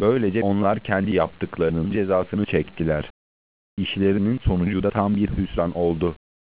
Böylece onlar kendi yaptıklarının cezasını çektiler. İşlerinin sonucu da tam bir hüsran oldu.